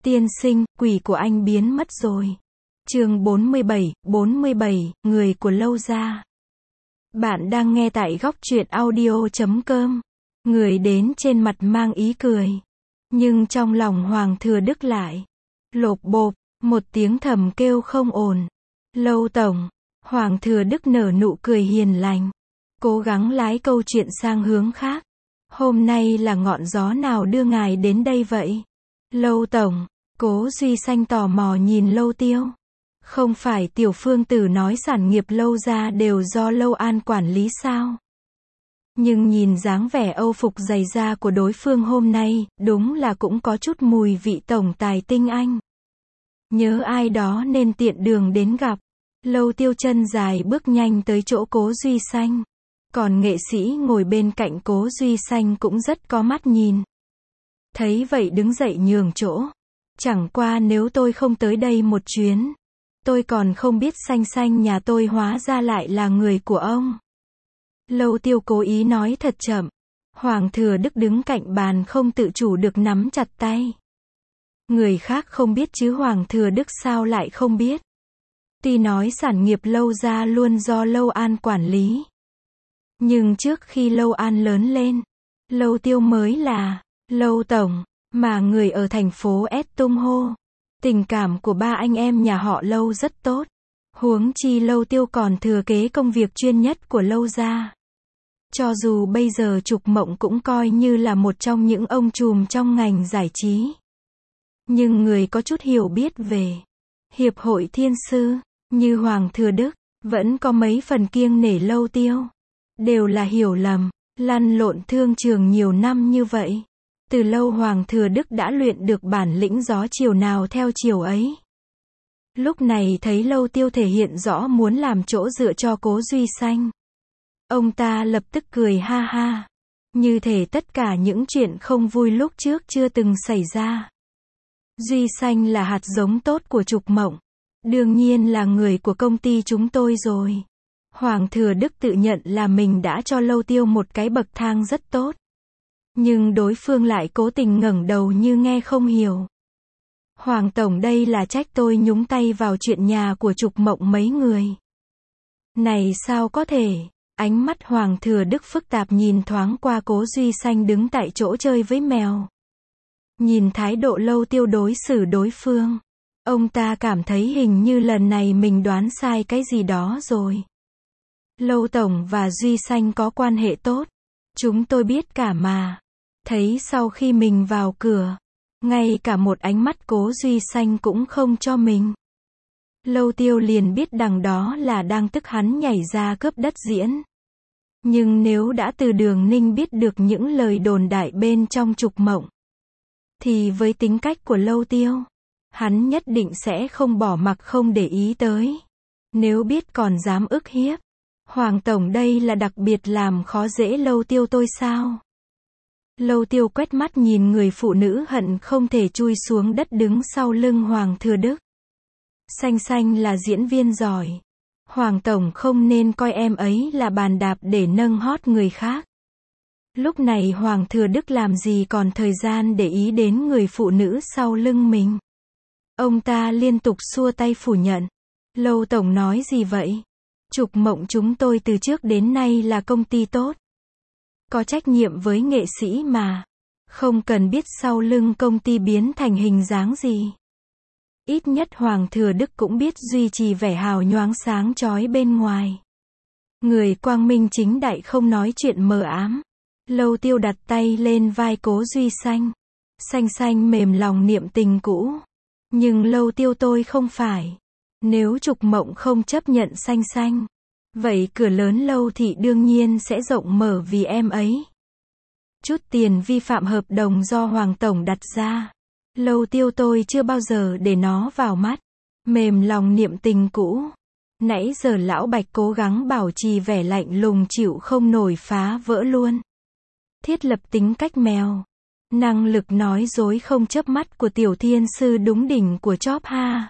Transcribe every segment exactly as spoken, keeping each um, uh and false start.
Tiên sinh, quỷ của anh biến mất rồi. Chương bốn mươi bảy, bốn mươi bảy, người của Lâu gia. Bạn đang nghe tại góc truyện audio chấm com. Người đến trên mặt mang ý cười. Nhưng trong lòng Hoàng Thừa Đức lại lộp bộp, một tiếng thầm kêu không ổn. Lâu tổng. Hoàng Thừa Đức nở nụ cười hiền lành. Cố gắng lái câu chuyện sang hướng khác. Hôm nay là ngọn gió nào đưa ngài đến đây vậy? Lâu tổng. Cố Duy Xanh tò mò nhìn Lâu Tiêu. Không phải Tiểu Phương Tử nói sản nghiệp Lâu gia đều do Lâu An quản lý sao? Nhưng nhìn dáng vẻ âu phục dày da của đối phương hôm nay, đúng là cũng có chút mùi vị tổng tài tinh anh. Nhớ ai đó nên tiện đường đến gặp. Lâu Tiêu chân dài bước nhanh tới chỗ Cố Duy Xanh. Còn nghệ sĩ ngồi bên cạnh Cố Duy Xanh cũng rất có mắt nhìn. Thấy vậy đứng dậy nhường chỗ. Chẳng qua nếu tôi không tới đây một chuyến, tôi còn không biết Xanh Xanh nhà tôi hóa ra lại là người của ông. Lâu Tiêu cố ý nói thật chậm. Hoàng Thừa Đức đứng cạnh bàn không tự chủ được nắm chặt tay. Người khác không biết chứ Hoàng Thừa Đức sao lại không biết. Tuy nói sản nghiệp Lâu gia luôn do Lâu An quản lý. Nhưng trước khi Lâu An lớn lên, Lâu Tiêu mới là Lâu tổng, mà người ở thành phố S tung hô. Tình cảm của ba anh em nhà họ Lâu rất tốt. Huống chi Lâu Tiêu còn thừa kế công việc chuyên nhất của Lâu gia. Cho dù bây giờ Trục Mộng cũng coi như là một trong những ông trùm trong ngành giải trí. Nhưng người có chút hiểu biết về Hiệp hội Thiên Sư, như Hoàng Thừa Đức, vẫn có mấy phần kiêng nể Lâu Tiêu. Đều là hiểu lầm, lăn lộn thương trường nhiều năm như vậy. Từ lâu Hoàng Thừa Đức đã luyện được bản lĩnh gió chiều nào theo chiều ấy. Lúc này thấy Lâu Tiêu thể hiện rõ muốn làm chỗ dựa cho Cố Duy Xanh. Ông ta lập tức cười ha ha. Như thể tất cả những chuyện không vui lúc trước chưa từng xảy ra. Duy Xanh là hạt giống tốt của Trục Mộng. Đương nhiên là người của công ty chúng tôi rồi. Hoàng Thừa Đức tự nhận là mình đã cho Lâu Tiêu một cái bậc thang rất tốt. Nhưng đối phương lại cố tình ngẩng đầu như nghe không hiểu. Hoàng tổng đây là trách tôi nhúng tay vào chuyện nhà của Trục Mộng mấy người. Này sao có thể? Ánh mắt Hoàng Thừa Đức phức tạp nhìn thoáng qua Cố Duy Xanh đứng tại chỗ chơi với mèo. Nhìn thái độ Lâu Tiêu đối xử đối phương. Ông ta cảm thấy hình như lần này mình đoán sai cái gì đó rồi. Lâu tổng và Duy Xanh có quan hệ tốt. Chúng tôi biết cả mà. Thấy sau khi mình vào cửa, ngay cả một ánh mắt Cố Duy Xanh cũng không cho mình. Lâu Tiêu liền biết đằng đó là đang tức hắn nhảy ra cướp đất diễn. Nhưng nếu đã từ Đường Ninh biết được những lời đồn đại bên trong Trục Mộng, thì với tính cách của Lâu Tiêu, hắn nhất định sẽ không bỏ mặc không để ý tới. Nếu biết còn dám ức hiếp. Hoàng tổng đây là đặc biệt làm khó dễ Lâu Tiêu tôi sao? Lâu Tiêu quét mắt nhìn người phụ nữ hận không thể chui xuống đất đứng sau lưng Hoàng Thừa Đức. Xanh Xanh là diễn viên giỏi. Hoàng tổng không nên coi em ấy là bàn đạp để nâng hót người khác. Lúc này Hoàng Thừa Đức làm gì còn thời gian để ý đến người phụ nữ sau lưng mình. Ông ta liên tục xua tay phủ nhận. Lâu tổng nói gì vậy? Trục Mộng chúng tôi từ trước đến nay là công ty tốt. Có trách nhiệm với nghệ sĩ mà. Không cần biết sau lưng công ty biến thành hình dáng gì. Ít nhất Hoàng Thừa Đức cũng biết duy trì vẻ hào nhoáng sáng chói bên ngoài. Người quang minh chính đại không nói chuyện mờ ám. Lâu Tiêu đặt tay lên vai Cố Duy Xanh. Xanh Xanh mềm lòng niệm tình cũ. Nhưng Lâu Tiêu tôi không phải. Nếu Trục Mộng không chấp nhận Xanh Xanh, vậy cửa lớn Lâu thị đương nhiên sẽ rộng mở vì em ấy. Chút tiền vi phạm hợp đồng do Hoàng tổng đặt ra. Lâu Tiêu tôi chưa bao giờ để nó vào mắt. Mềm lòng niệm tình cũ. Nãy giờ lão Bạch cố gắng bảo trì vẻ lạnh lùng chịu không nổi phá vỡ luôn. Thiết lập tính cách mèo. Năng lực nói dối không chớp mắt của Tiểu Thiên Sư đúng đỉnh của chóp ha.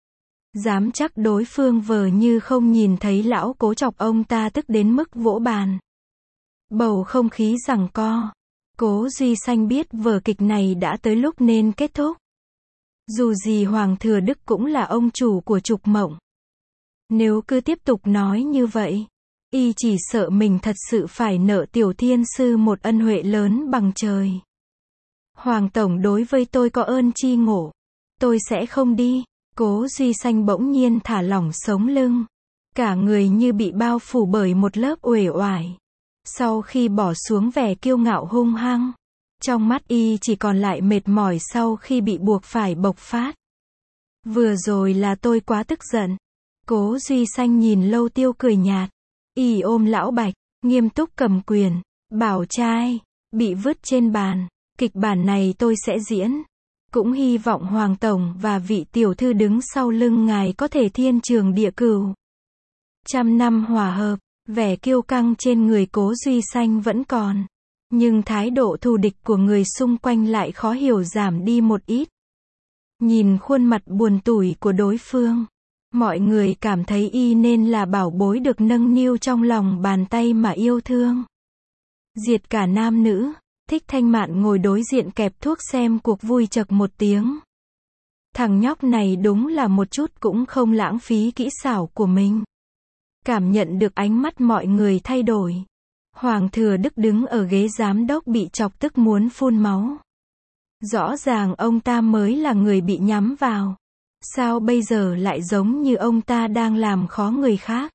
Dám chắc đối phương vờ như không nhìn thấy lão Cố chọc ông ta tức đến mức vỗ bàn. Bầu không khí giằng co. Cố Duy Xanh biết vở kịch này đã tới lúc nên kết thúc. Dù gì Hoàng Thừa Đức cũng là ông chủ của Trục Mộng. Nếu cứ tiếp tục nói như vậy, y chỉ sợ mình thật sự phải nợ Tiểu Thiên Sư một ân huệ lớn bằng trời. Hoàng Tổng đối với tôi có ơn chi ngộ. Tôi sẽ không đi. Cố Duy Xanh bỗng nhiên thả lỏng sống lưng. Cả người như bị bao phủ bởi một lớp uể oải. Sau khi bỏ xuống vẻ kiêu ngạo hung hăng, trong mắt y chỉ còn lại mệt mỏi sau khi bị buộc phải bộc phát. Vừa rồi là tôi quá tức giận. Cố Duy Xanh nhìn Lâu Tiêu cười nhạt. Y ôm Lão Bạch, nghiêm túc cầm quyền. Bảo trai, bị vứt trên bàn. Kịch bản này tôi sẽ diễn. Cũng hy vọng Hoàng Tổng và vị tiểu thư đứng sau lưng ngài có thể thiên trường địa cửu. Trăm năm hòa hợp, vẻ kiêu căng trên người Cố Duy Xanh vẫn còn. Nhưng thái độ thù địch của người xung quanh lại khó hiểu giảm đi một ít. Nhìn khuôn mặt buồn tủi của đối phương, mọi người cảm thấy y nên là bảo bối được nâng niu trong lòng bàn tay mà yêu thương. Diệt cả nam nữ, Thích Thanh Mạn ngồi đối diện kẹp thuốc xem cuộc vui chậc một tiếng. Thằng nhóc này đúng là một chút cũng không lãng phí kỹ xảo của mình. Cảm nhận được ánh mắt mọi người thay đổi. Hoàng Thừa Đức đứng ở ghế giám đốc bị chọc tức muốn phun máu. Rõ ràng ông ta mới là người bị nhắm vào. Sao bây giờ lại giống như ông ta đang làm khó người khác?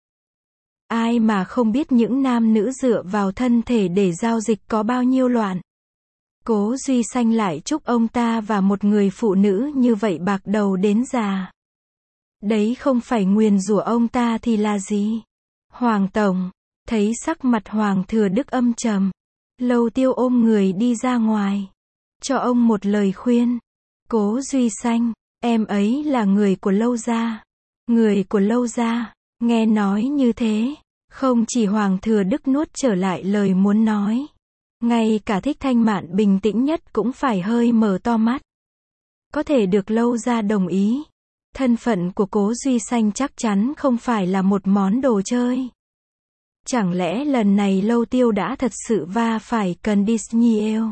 Ai mà không biết những nam nữ dựa vào thân thể để giao dịch có bao nhiêu loạn. Cố Duy Xanh lại chúc ông ta và một người phụ nữ như vậy bạc đầu đến già. Đấy không phải nguyền rủa ông ta thì là gì? Hoàng Tổng, thấy sắc mặt Hoàng Thừa Đức âm trầm. Lâu Tiêu ôm người đi ra ngoài. Cho ông một lời khuyên. Cố Duy Xanh, em ấy là người của Lâu gia. Người của Lâu gia, nghe nói như thế. Không chỉ Hoàng Thừa Đức nuốt trở lại lời muốn nói. Ngay cả Thích Thanh Mạn bình tĩnh nhất cũng phải hơi mở to mắt. Có thể được Lâu gia đồng ý. Thân phận của Cố Duy Xanh chắc chắn không phải là một món đồ chơi. Chẳng lẽ lần này Lâu Tiêu đã thật sự va phải cần Disney eo?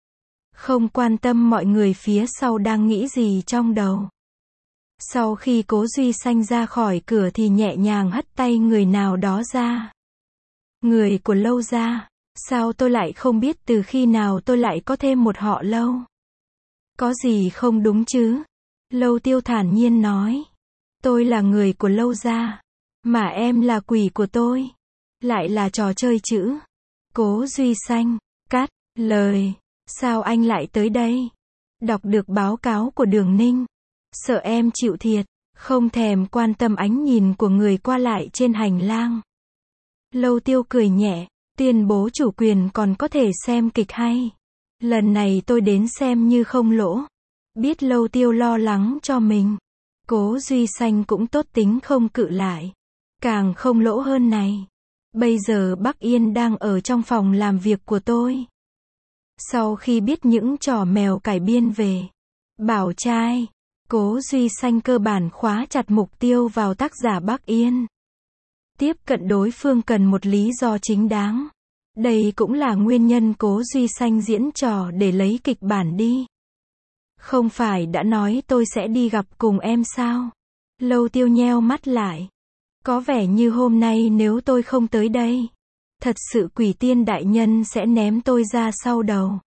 Không quan tâm mọi người phía sau đang nghĩ gì trong đầu. Sau khi Cố Duy Xanh ra khỏi cửa thì nhẹ nhàng hất tay người nào đó ra. Người của Lâu gia, sao tôi lại không biết từ khi nào tôi lại có thêm một họ Lâu? Có gì không đúng chứ? Lâu Tiêu thản nhiên nói. Tôi là người của Lâu gia, mà em là quỷ của tôi. Lại là trò chơi chữ. Cố Duy Xanh, cắt, lời. Sao anh lại tới đây? Đọc được báo cáo của Đường Ninh. Sợ em chịu thiệt, không thèm quan tâm ánh nhìn của người qua lại trên hành lang. Lâu Tiêu cười nhẹ, tuyên bố chủ quyền còn có thể xem kịch hay. Lần này tôi đến xem như không lỗ. Biết Lâu Tiêu lo lắng cho mình. Cố Duy Xanh cũng tốt tính không cự lại. Càng không lỗ hơn này. Bây giờ Bắc Yên đang ở trong phòng làm việc của tôi. Sau khi biết những trò mèo cải biên về Bảo trai, Cố Duy Xanh cơ bản khóa chặt mục tiêu vào tác giả Bắc Yên. Tiếp cận đối phương cần một lý do chính đáng. Đây cũng là nguyên nhân Cố Duy Xanh diễn trò để lấy kịch bản đi. Không phải đã nói tôi sẽ đi gặp cùng em sao? Lâu Tiêu nheo mắt lại. Có vẻ như hôm nay nếu tôi không tới đây, thật sự Quỷ Tiên đại nhân sẽ ném tôi ra sau đầu.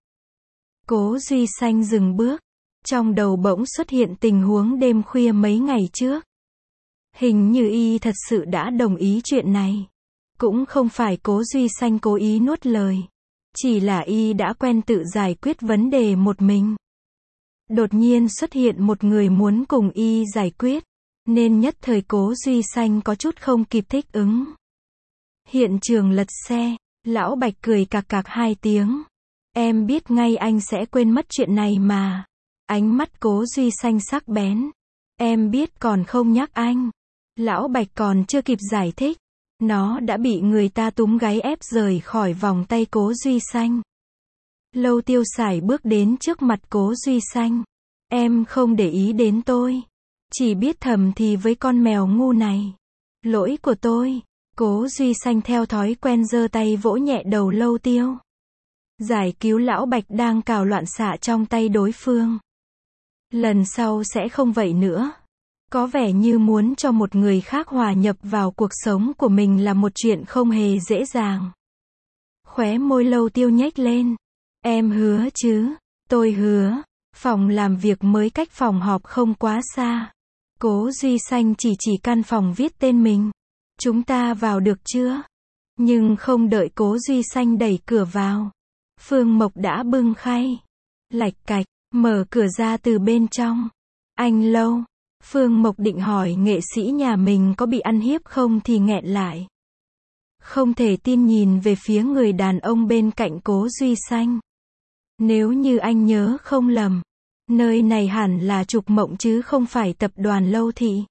Cố Duy Xanh dừng bước. Trong đầu bỗng xuất hiện tình huống đêm khuya mấy ngày trước. Hình như y thật sự đã đồng ý chuyện này. Cũng không phải Cố Duy Xanh cố ý nuốt lời. Chỉ là y đã quen tự giải quyết vấn đề một mình. Đột nhiên xuất hiện một người muốn cùng y giải quyết. Nên nhất thời Cố Duy Xanh có chút không kịp thích ứng. Hiện trường lật xe. Lão Bạch cười cạc cạc hai tiếng. Em biết ngay anh sẽ quên mất chuyện này mà. Ánh mắt Cố Duy Xanh sắc bén. Em biết còn không nhắc anh. Lão Bạch còn chưa kịp giải thích. Nó đã bị người ta túm gáy ép rời khỏi vòng tay Cố Duy Xanh. Lâu Tiêu sải bước đến trước mặt Cố Duy Xanh. Em không để ý đến tôi. Chỉ biết thầm thì với con mèo ngu này. Lỗi của tôi. Cố Duy Xanh theo thói quen giơ tay vỗ nhẹ đầu Lâu Tiêu. Giải cứu Lão Bạch đang cào loạn xạ trong tay đối phương. Lần sau sẽ không vậy nữa. Có vẻ như muốn cho một người khác hòa nhập vào cuộc sống của mình là một chuyện không hề dễ dàng. Khóe môi Lâu Tiêu nhếch lên. Em hứa chứ? Tôi hứa. Phòng làm việc mới cách phòng họp không quá xa. Cố Duy Xanh chỉ chỉ căn phòng viết tên mình. Chúng ta vào được chưa? Nhưng không đợi Cố Duy Xanh đẩy cửa vào. Phương Mộc đã bưng khay. Lạch cạch, mở cửa ra từ bên trong. Anh Lâu. Phương Mộc định hỏi nghệ sĩ nhà mình có bị ăn hiếp không thì nghẹn lại. Không thể tin nhìn về phía người đàn ông bên cạnh Cố Duy Xanh. Nếu như anh nhớ không lầm, nơi này hẳn là Trục Mộng chứ không phải tập đoàn Lâu Thị.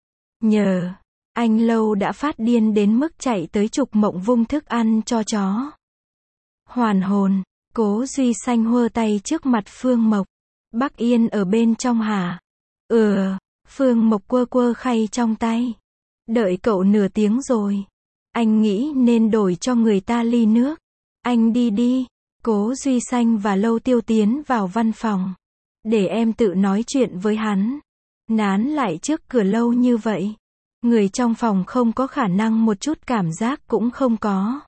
Nhờ, anh Lâu đã phát điên đến mức chạy tới Trục Mộng vung thức ăn cho chó. Hoàn hồn, Cố Duy Xanh hơ tay trước mặt Phương Mộc. Bác Yên ở bên trong hả? Ừ, Phương Mộc quơ quơ khay trong tay. Đợi cậu nửa tiếng rồi. Anh nghĩ nên đổi cho người ta ly nước. Anh đi đi. Cố Duy Xanh và Lâu Tiêu tiến vào văn phòng. Để em tự nói chuyện với hắn. Nán lại trước cửa lâu như vậy. Người trong phòng không có khả năng một chút cảm giác cũng không có.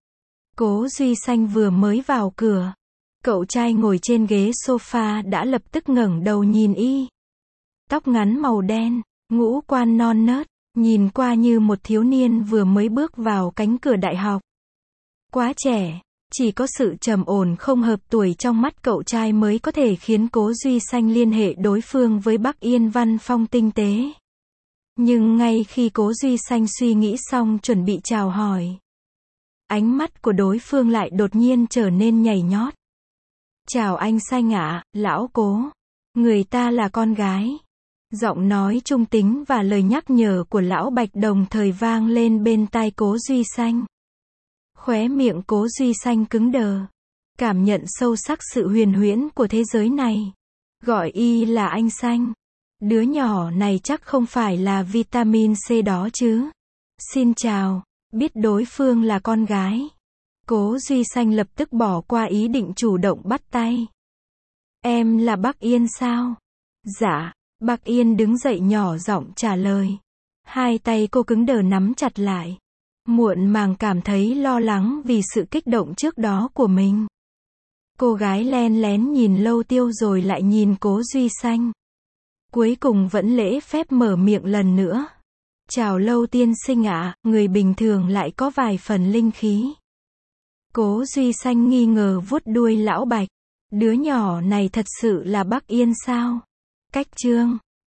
Cố Duy Xanh vừa mới vào cửa. Cậu trai ngồi trên ghế sofa đã lập tức ngẩng đầu nhìn y. Tóc ngắn màu đen, ngũ quan non nớt, nhìn qua như một thiếu niên vừa mới bước vào cánh cửa đại học. Quá trẻ, chỉ có sự trầm ổn không hợp tuổi trong mắt cậu trai mới có thể khiến Cố Duy Xanh liên hệ đối phương với Bắc Yên Văn Phong tinh tế. Nhưng ngay khi Cố Duy Xanh suy nghĩ xong chuẩn bị chào hỏi, ánh mắt của đối phương lại đột nhiên trở nên nhảy nhót. Chào anh Xanh ạ, lão Cố. Người ta là con gái. Giọng nói trung tính và lời nhắc nhở của lão Bạch đồng thời vang lên bên tai Cố Duy Xanh. Khóe miệng Cố Duy Xanh cứng đờ. Cảm nhận sâu sắc sự huyền huyễn của thế giới này. Gọi y là anh Xanh. Đứa nhỏ này chắc không phải là vitamin C đó chứ. Xin chào. Biết đối phương là con gái. Cố Duy Xanh lập tức bỏ qua ý định chủ động bắt tay. Em là Bắc Yên sao? Dạ. Bắc Yên đứng dậy nhỏ giọng trả lời. Hai tay cô cứng đờ nắm chặt lại. Muộn màng cảm thấy lo lắng vì sự kích động trước đó của mình. Cô gái len lén nhìn Lâu Tiêu rồi lại nhìn Cố Duy Xanh. Cuối cùng vẫn lễ phép mở miệng lần nữa. Chào Lâu tiên sinh ạ, người bình thường lại có vài phần linh khí. Cố Duy Xanh nghi ngờ vuốt đuôi lão Bạch. Đứa nhỏ này thật sự là Bắc Yên sao? Cách chương